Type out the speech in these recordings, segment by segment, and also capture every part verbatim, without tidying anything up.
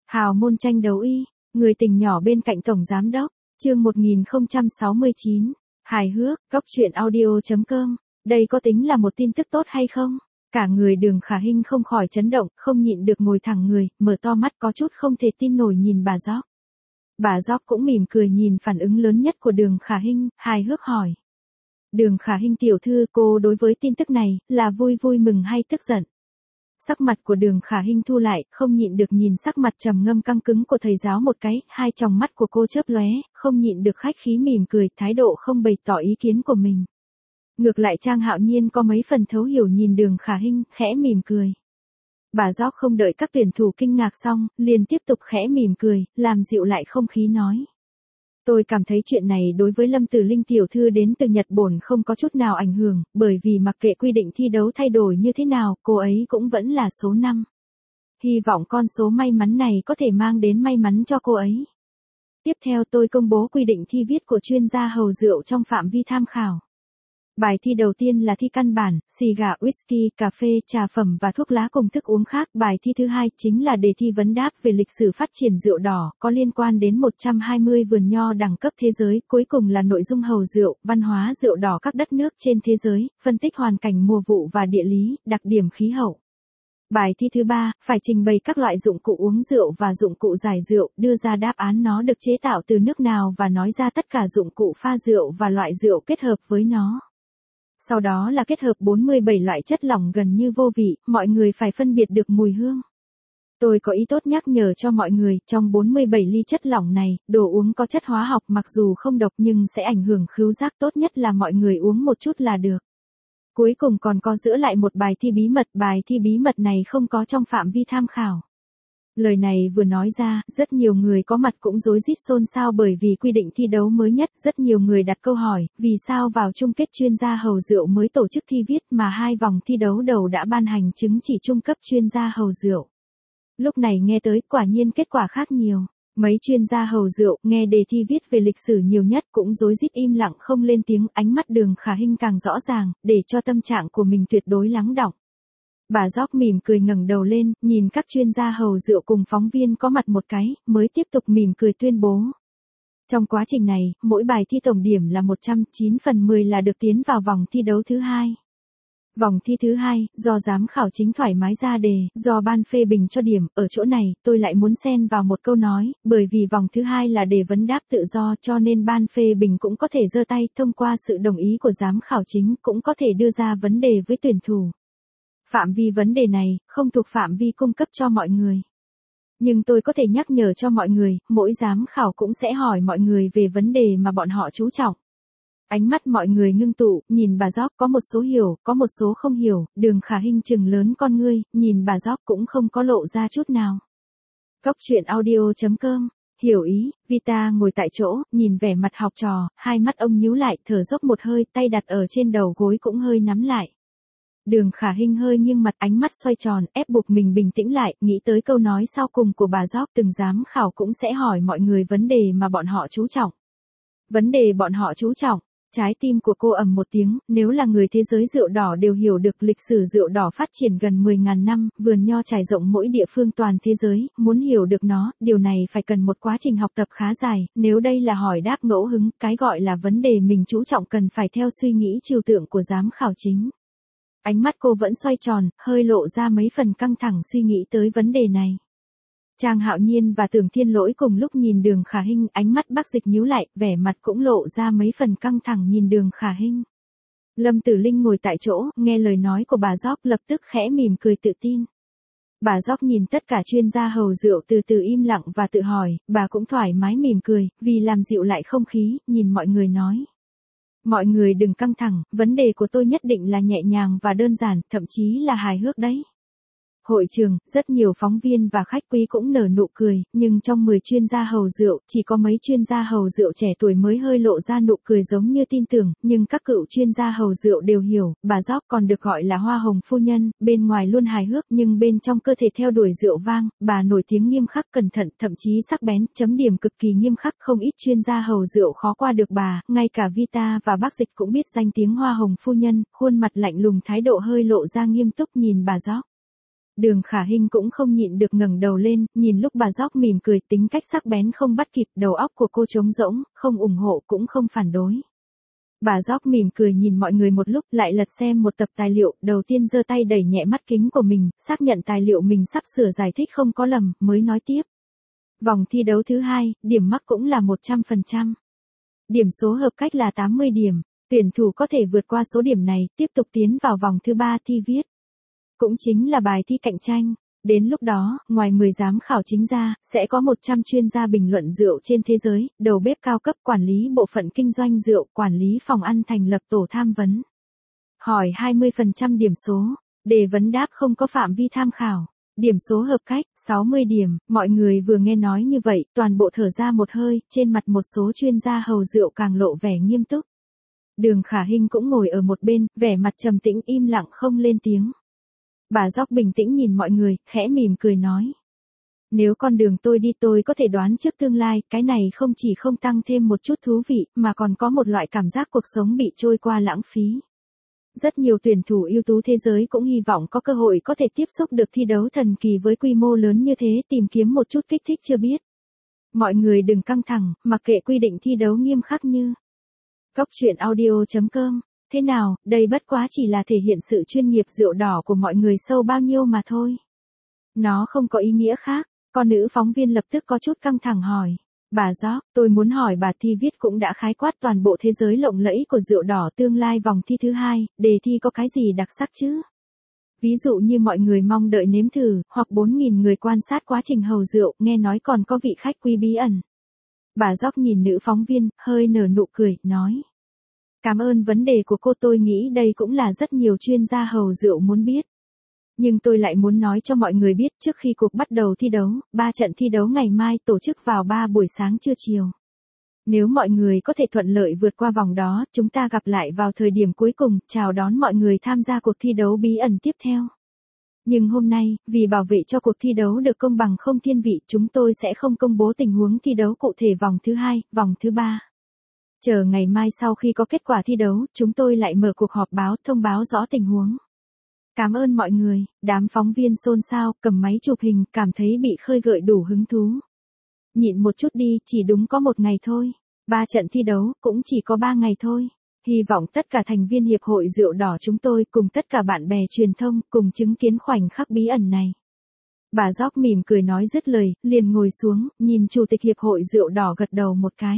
Hào môn tranh đấu y, người tình nhỏ bên cạnh tổng giám đốc, chương một nghìn không trăm sáu mươi chín, hài hước, góc truyện audio.com, đây có tính là một tin tức tốt hay không? Cả người Đường Khả Hinh không khỏi chấn động, không nhịn được ngồi thẳng người, mở to mắt có chút không thể tin nổi nhìn bà Gióc. Bà Gióc cũng mỉm cười nhìn phản ứng lớn nhất của Đường Khả Hinh, hài hước hỏi. Đường Khả Hinh tiểu thư, cô đối với tin tức này, là vui vui mừng hay tức giận? Sắc mặt của Đường Khả Hinh thu lại, không nhịn được nhìn sắc mặt trầm ngâm căng cứng của thầy giáo một cái, hai tròng mắt của cô chớp lóe, không nhịn được khách khí mỉm cười, thái độ không bày tỏ ý kiến của mình. Ngược lại Trang Hạo Nhiên có mấy phần thấu hiểu nhìn Đường Khả Hinh, khẽ mỉm cười. Bà Gióc không đợi các tuyển thủ kinh ngạc xong, liền tiếp tục khẽ mỉm cười, làm dịu lại không khí nói. Tôi cảm thấy chuyện này đối với Lâm Tử Linh tiểu thư đến từ Nhật Bản không có chút nào ảnh hưởng, bởi vì mặc kệ quy định thi đấu thay đổi như thế nào, cô ấy cũng vẫn là số năm. Hy vọng con số may mắn này có thể mang đến may mắn cho cô ấy. Tiếp theo tôi công bố quy định thi viết của chuyên gia hầu rượu trong phạm vi tham khảo. Bài thi đầu tiên là thi căn bản, xì gà, whisky, cà phê, trà phẩm và thuốc lá cùng thức uống khác. Bài thi thứ hai chính là đề thi vấn đáp về lịch sử phát triển rượu đỏ, có liên quan đến một trăm hai mươi vườn nho đẳng cấp thế giới. Cuối cùng là nội dung hầu rượu, văn hóa rượu đỏ các đất nước trên thế giới, phân tích hoàn cảnh mùa vụ và địa lý, đặc điểm khí hậu. Bài thi thứ ba, phải trình bày các loại dụng cụ uống rượu và dụng cụ giải rượu, đưa ra đáp án nó được chế tạo từ nước nào và nói ra tất cả dụng cụ pha rượu và loại rượu kết hợp với nó. Sau đó là kết hợp bốn mươi bảy loại chất lỏng gần như vô vị, mọi người phải phân biệt được mùi hương. Tôi có ý tốt nhắc nhở cho mọi người, trong bốn mươi bảy ly chất lỏng này, đồ uống có chất hóa học mặc dù không độc nhưng sẽ ảnh hưởng khứu giác, tốt nhất là mọi người uống một chút là được. Cuối cùng còn có giữa lại một bài thi bí mật, bài thi bí mật này không có trong phạm vi tham khảo. Lời này vừa nói ra, rất nhiều người có mặt cũng rối rít xôn xao bởi vì quy định thi đấu mới nhất, rất nhiều người đặt câu hỏi, vì sao vào chung kết chuyên gia hầu rượu mới tổ chức thi viết mà hai vòng thi đấu đầu đã ban hành chứng chỉ trung cấp chuyên gia hầu rượu. Lúc này nghe tới, quả nhiên kết quả khác nhiều. Mấy chuyên gia hầu rượu, nghe đề thi viết về lịch sử nhiều nhất cũng rối rít im lặng không lên tiếng, ánh mắt Đường Khả Hinh càng rõ ràng, để cho tâm trạng của mình tuyệt đối lắng đọng. Bà Gióc mỉm cười ngẩng đầu lên, nhìn các chuyên gia hầu rượu cùng phóng viên có mặt một cái, mới tiếp tục mỉm cười tuyên bố. Trong quá trình này, mỗi bài thi tổng điểm là một trăm chín phần mười là được tiến vào vòng thi đấu thứ hai. Vòng thi thứ hai, do giám khảo chính thoải mái ra đề, do ban phê bình cho điểm, ở chỗ này, tôi lại muốn xen vào một câu nói, bởi vì vòng thứ hai là đề vấn đáp tự do cho nên ban phê bình cũng có thể giơ tay, thông qua sự đồng ý của giám khảo chính, cũng có thể đưa ra vấn đề với tuyển thủ. Phạm vi vấn đề này, không thuộc phạm vi cung cấp cho mọi người. Nhưng tôi có thể nhắc nhở cho mọi người, mỗi giám khảo cũng sẽ hỏi mọi người về vấn đề mà bọn họ chú trọng. Ánh mắt mọi người ngưng tụ, nhìn bà Gióc có một số hiểu, có một số không hiểu, Đường Khả Hinh trừng lớn con ngươi, nhìn bà Gióc cũng không có lộ ra chút nào. Góc truyện audio.com, hiểu ý, Vita ngồi tại chỗ, nhìn vẻ mặt học trò, hai mắt ông nhíu lại, thở dốc một hơi, tay đặt ở trên đầu gối cũng hơi nắm lại. Đường Khả Hinh hơi nghiêng mặt, ánh mắt xoay tròn, ép buộc mình bình tĩnh lại, nghĩ tới câu nói sau cùng của bà Gióc, từng giám khảo cũng sẽ hỏi mọi người vấn đề mà bọn họ chú trọng. Vấn đề bọn họ chú trọng. Trái tim của cô ầm một tiếng, nếu là người thế giới rượu đỏ đều hiểu được lịch sử rượu đỏ phát triển gần mười nghìn năm, vườn nho trải rộng mỗi địa phương toàn thế giới, muốn hiểu được nó, điều này phải cần một quá trình học tập khá dài, nếu đây là hỏi đáp ngẫu hứng, cái gọi là vấn đề mình chú trọng cần phải theo suy nghĩ trừu tượng của giám khảo chính. Ánh mắt cô vẫn xoay tròn, hơi lộ ra mấy phần căng thẳng suy nghĩ tới vấn đề này. Trang Hạo Nhiên và Tưởng Thiên Lỗi cùng lúc nhìn Đường Khả Hinh, ánh mắt Bác Dịch nhíu lại, vẻ mặt cũng lộ ra mấy phần căng thẳng nhìn Đường Khả Hinh. Lâm Tử Linh ngồi tại chỗ, nghe lời nói của bà Gióc lập tức khẽ mỉm cười tự tin. Bà Gióc nhìn tất cả chuyên gia hầu rượu từ từ im lặng và tự hỏi, bà cũng thoải mái mỉm cười, vì làm dịu lại không khí, nhìn mọi người nói. Mọi người đừng căng thẳng, vấn đề của tôi nhất định là nhẹ nhàng và đơn giản, thậm chí là hài hước đấy. Hội trường, rất nhiều phóng viên và khách quý cũng nở nụ cười, nhưng trong mười chuyên gia hầu rượu, chỉ có mấy chuyên gia hầu rượu trẻ tuổi mới hơi lộ ra nụ cười giống như tin tưởng, nhưng các cựu chuyên gia hầu rượu đều hiểu, bà Gióc còn được gọi là Hoa Hồng Phu Nhân, bên ngoài luôn hài hước nhưng bên trong cơ thể theo đuổi rượu vang, bà nổi tiếng nghiêm khắc cẩn thận, thậm chí sắc bén, chấm điểm cực kỳ nghiêm khắc, không ít chuyên gia hầu rượu khó qua được bà, ngay cả Vita và Bác Dịch cũng biết danh tiếng Hoa Hồng Phu Nhân, khuôn mặt lạnh lùng thái độ hơi lộ ra nghiêm túc nhìn bà Gióc. Đường Khả Hinh cũng không nhịn được ngẩng đầu lên, nhìn lúc bà Gióc mỉm cười, tính cách sắc bén không bắt kịp, đầu óc của cô trống rỗng, không ủng hộ cũng không phản đối. Bà Gióc mỉm cười nhìn mọi người một lúc, lại lật xem một tập tài liệu, đầu tiên giơ tay đẩy nhẹ mắt kính của mình, xác nhận tài liệu mình sắp sửa giải thích không có lầm, mới nói tiếp. Vòng thi đấu thứ hai, điểm mắc cũng là một trăm phần trăm. Điểm số hợp cách là tám mươi điểm, tuyển thủ có thể vượt qua số điểm này, tiếp tục tiến vào vòng thứ ba thi viết. Cũng chính là bài thi cạnh tranh. Đến lúc đó, ngoài mười giám khảo chính ra, sẽ có một trăm chuyên gia bình luận rượu trên thế giới, đầu bếp cao cấp, quản lý bộ phận kinh doanh rượu, quản lý phòng ăn, thành lập tổ tham vấn. Hỏi hai mươi phần trăm điểm số, đề vấn đáp không có phạm vi tham khảo. Điểm số hợp cách, sáu mươi điểm, mọi người vừa nghe nói như vậy, toàn bộ thở ra một hơi, trên mặt một số chuyên gia hầu rượu càng lộ vẻ nghiêm túc. Đường Khả Hinh cũng ngồi ở một bên, vẻ mặt trầm tĩnh im lặng không lên tiếng. Bà Gióc bình tĩnh nhìn mọi người, khẽ mỉm cười nói. Nếu con đường tôi đi tôi có thể đoán trước tương lai, cái này không chỉ không tăng thêm một chút thú vị, mà còn có một loại cảm giác cuộc sống bị trôi qua lãng phí. Rất nhiều tuyển thủ ưu tú thế giới cũng hy vọng có cơ hội có thể tiếp xúc được thi đấu thần kỳ với quy mô lớn như thế, tìm kiếm một chút kích thích chưa biết. Mọi người đừng căng thẳng, mặc kệ quy định thi đấu nghiêm khắc như. Cóc truyện audio chấm com. Thế nào, đây bất quá chỉ là thể hiện sự chuyên nghiệp rượu đỏ của mọi người sâu bao nhiêu mà thôi. Nó không có ý nghĩa khác. Con nữ phóng viên lập tức có chút căng thẳng hỏi. Bà Gióc, tôi muốn hỏi bà thi viết cũng đã khái quát toàn bộ thế giới lộng lẫy của rượu đỏ tương lai vòng thi thứ hai, đề thi có cái gì đặc sắc chứ? Ví dụ như mọi người mong đợi nếm thử, hoặc bốn nghìn người quan sát quá trình hầu rượu, nghe nói còn có vị khách quý bí ẩn. Bà Gióc nhìn nữ phóng viên, hơi nở nụ cười, nói. Cảm ơn vấn đề của cô, tôi nghĩ đây cũng là rất nhiều chuyên gia hầu rượu muốn biết. Nhưng tôi lại muốn nói cho mọi người biết trước khi cuộc bắt đầu thi đấu, ba trận thi đấu ngày mai tổ chức vào ba buổi sáng trưa chiều. Nếu mọi người có thể thuận lợi vượt qua vòng đó, chúng ta gặp lại vào thời điểm cuối cùng, chào đón mọi người tham gia cuộc thi đấu bí ẩn tiếp theo. Nhưng hôm nay, vì bảo vệ cho cuộc thi đấu được công bằng không thiên vị, chúng tôi sẽ không công bố tình huống thi đấu cụ thể vòng thứ hai, vòng thứ ba. Chờ ngày mai sau khi có kết quả thi đấu, chúng tôi lại mở cuộc họp báo thông báo rõ tình huống. Cảm ơn mọi người, đám phóng viên xôn xao, cầm máy chụp hình, cảm thấy bị khơi gợi đủ hứng thú. Nhịn một chút đi, chỉ đúng có một ngày thôi. Ba trận thi đấu, cũng chỉ có ba ngày thôi. Hy vọng tất cả thành viên Hiệp hội Rượu Đỏ chúng tôi cùng tất cả bạn bè truyền thông cùng chứng kiến khoảnh khắc bí ẩn này. Bà Gióc mỉm cười nói dứt lời, liền ngồi xuống, nhìn Chủ tịch Hiệp hội Rượu Đỏ gật đầu một cái.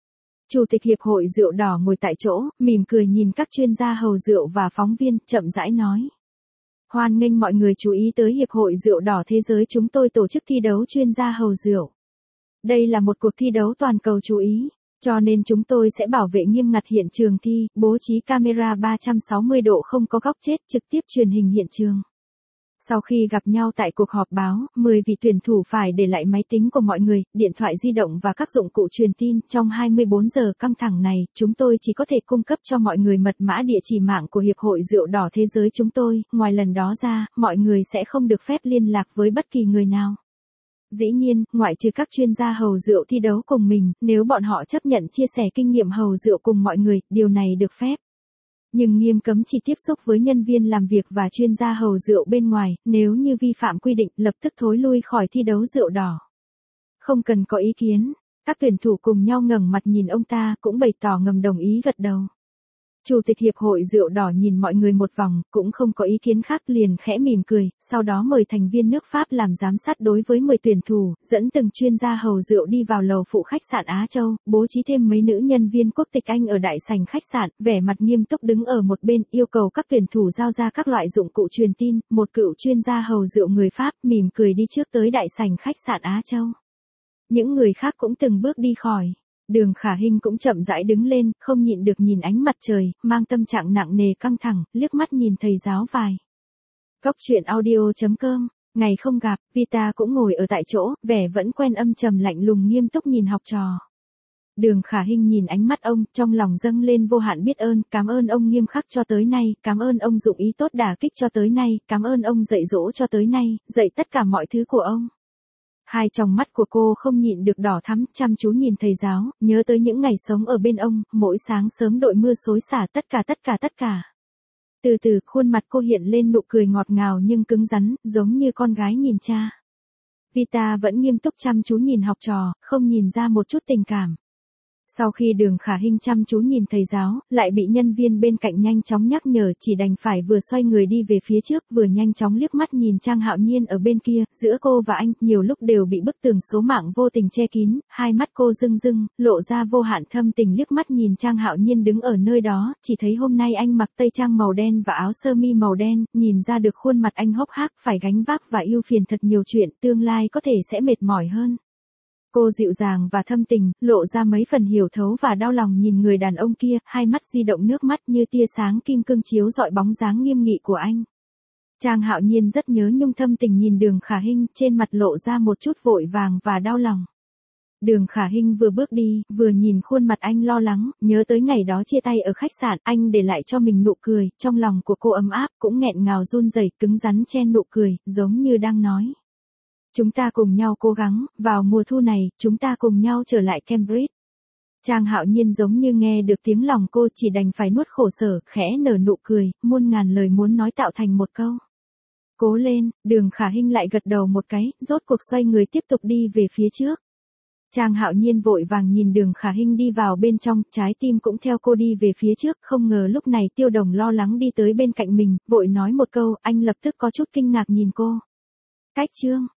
Chủ tịch Hiệp hội Rượu Đỏ ngồi tại chỗ, mỉm cười nhìn các chuyên gia hầu rượu và phóng viên, chậm rãi nói. Hoan nghênh mọi người chú ý tới Hiệp hội Rượu Đỏ Thế giới chúng tôi tổ chức thi đấu chuyên gia hầu rượu. Đây là một cuộc thi đấu toàn cầu chú ý, cho nên chúng tôi sẽ bảo vệ nghiêm ngặt hiện trường thi, bố trí camera ba trăm sáu mươi độ không có góc chết, trực tiếp truyền hình hiện trường. Sau khi gặp nhau tại cuộc họp báo, mười vị tuyển thủ phải để lại máy tính của mọi người, điện thoại di động và các dụng cụ truyền tin. Trong hai mươi bốn giờ căng thẳng này, chúng tôi chỉ có thể cung cấp cho mọi người mật mã địa chỉ mạng của Hiệp hội Rượu Đỏ Thế giới chúng tôi, ngoài lần đó ra, mọi người sẽ không được phép liên lạc với bất kỳ người nào. Dĩ nhiên, ngoại trừ các chuyên gia hầu rượu thi đấu cùng mình, nếu bọn họ chấp nhận chia sẻ kinh nghiệm hầu rượu cùng mọi người, điều này được phép. Nhưng nghiêm cấm chỉ tiếp xúc với nhân viên làm việc và chuyên gia hầu rượu bên ngoài, nếu như vi phạm quy định, lập tức thối lui khỏi thi đấu rượu đỏ. Không cần có ý kiến, các tuyển thủ cùng nhau ngẩng mặt nhìn ông ta, cũng bày tỏ ngầm đồng ý gật đầu. Chủ tịch Hiệp hội Rượu Đỏ nhìn mọi người một vòng, cũng không có ý kiến khác, liền khẽ mỉm cười, sau đó mời thành viên nước Pháp làm giám sát đối với mười tuyển thủ, dẫn từng chuyên gia hầu rượu đi vào lầu phụ khách sạn Á Châu, bố trí thêm mấy nữ nhân viên quốc tịch Anh ở đại sảnh khách sạn, vẻ mặt nghiêm túc đứng ở một bên, yêu cầu các tuyển thủ giao ra các loại dụng cụ truyền tin. Một cựu chuyên gia hầu rượu người Pháp mỉm cười đi trước tới đại sảnh khách sạn Á Châu. Những người khác cũng từng bước đi khỏi. Đường Khả Hinh cũng chậm rãi đứng lên, không nhịn được nhìn ánh mặt trời, mang tâm trạng nặng nề căng thẳng, liếc mắt nhìn thầy giáo vài. Cóc truyện audio chấm com, ngày không gặp, Vita cũng ngồi ở tại chỗ, vẻ vẫn quen âm trầm lạnh lùng nghiêm túc nhìn học trò. Đường Khả Hinh nhìn ánh mắt ông, trong lòng dâng lên vô hạn biết ơn, cảm ơn ông nghiêm khắc cho tới nay, cảm ơn ông dụng ý tốt đả kích cho tới nay, cảm ơn ông dạy dỗ cho tới nay, dạy tất cả mọi thứ của ông. Hai tròng mắt của cô không nhịn được đỏ thắm, chăm chú nhìn thầy giáo, nhớ tới những ngày sống ở bên ông, mỗi sáng sớm đội mưa xối xả tất cả tất cả tất cả. Từ từ, khuôn mặt cô hiện lên nụ cười ngọt ngào nhưng cứng rắn, giống như con gái nhìn cha. Vita vẫn nghiêm túc chăm chú nhìn học trò, không nhìn ra một chút tình cảm. Sau khi Đường Khả Hinh chăm chú nhìn thầy giáo, lại bị nhân viên bên cạnh nhanh chóng nhắc nhở, chỉ đành phải vừa xoay người đi về phía trước, vừa nhanh chóng liếc mắt nhìn Trang Hạo Nhiên ở bên kia, giữa cô và anh, nhiều lúc đều bị bức tường số mạng vô tình che kín, hai mắt cô rưng rưng, lộ ra vô hạn thâm tình liếc mắt nhìn Trang Hạo Nhiên đứng ở nơi đó, chỉ thấy hôm nay anh mặc tây trang màu đen và áo sơ mi màu đen, nhìn ra được khuôn mặt anh hốc hác, phải gánh vác và ưu phiền thật nhiều chuyện, tương lai có thể sẽ mệt mỏi hơn. Cô dịu dàng và thâm tình, lộ ra mấy phần hiểu thấu và đau lòng nhìn người đàn ông kia, hai mắt di động nước mắt như tia sáng kim cương chiếu rọi bóng dáng nghiêm nghị của anh. Trang Hạo Nhiên rất nhớ nhung thâm tình nhìn Đường Khả Hinh, trên mặt lộ ra một chút vội vàng và đau lòng. Đường Khả Hinh vừa bước đi, vừa nhìn khuôn mặt anh lo lắng, nhớ tới ngày đó chia tay ở khách sạn, anh để lại cho mình nụ cười, trong lòng của cô ấm áp, cũng nghẹn ngào run rẩy, cứng rắn chen nụ cười, giống như đang nói. Chúng ta cùng nhau cố gắng, vào mùa thu này, chúng ta cùng nhau trở lại Cambridge. Trang Hạo Nhiên giống như nghe được tiếng lòng cô, chỉ đành phải nuốt khổ sở, khẽ nở nụ cười, muôn ngàn lời muốn nói tạo thành một câu. Cố lên, Đường Khả Hinh lại gật đầu một cái, rốt cuộc xoay người tiếp tục đi về phía trước. Trang Hạo Nhiên vội vàng nhìn Đường Khả Hinh đi vào bên trong, trái tim cũng theo cô đi về phía trước, không ngờ lúc này Tiêu Đồng lo lắng đi tới bên cạnh mình, vội nói một câu, anh lập tức có chút kinh ngạc nhìn cô. Cách chương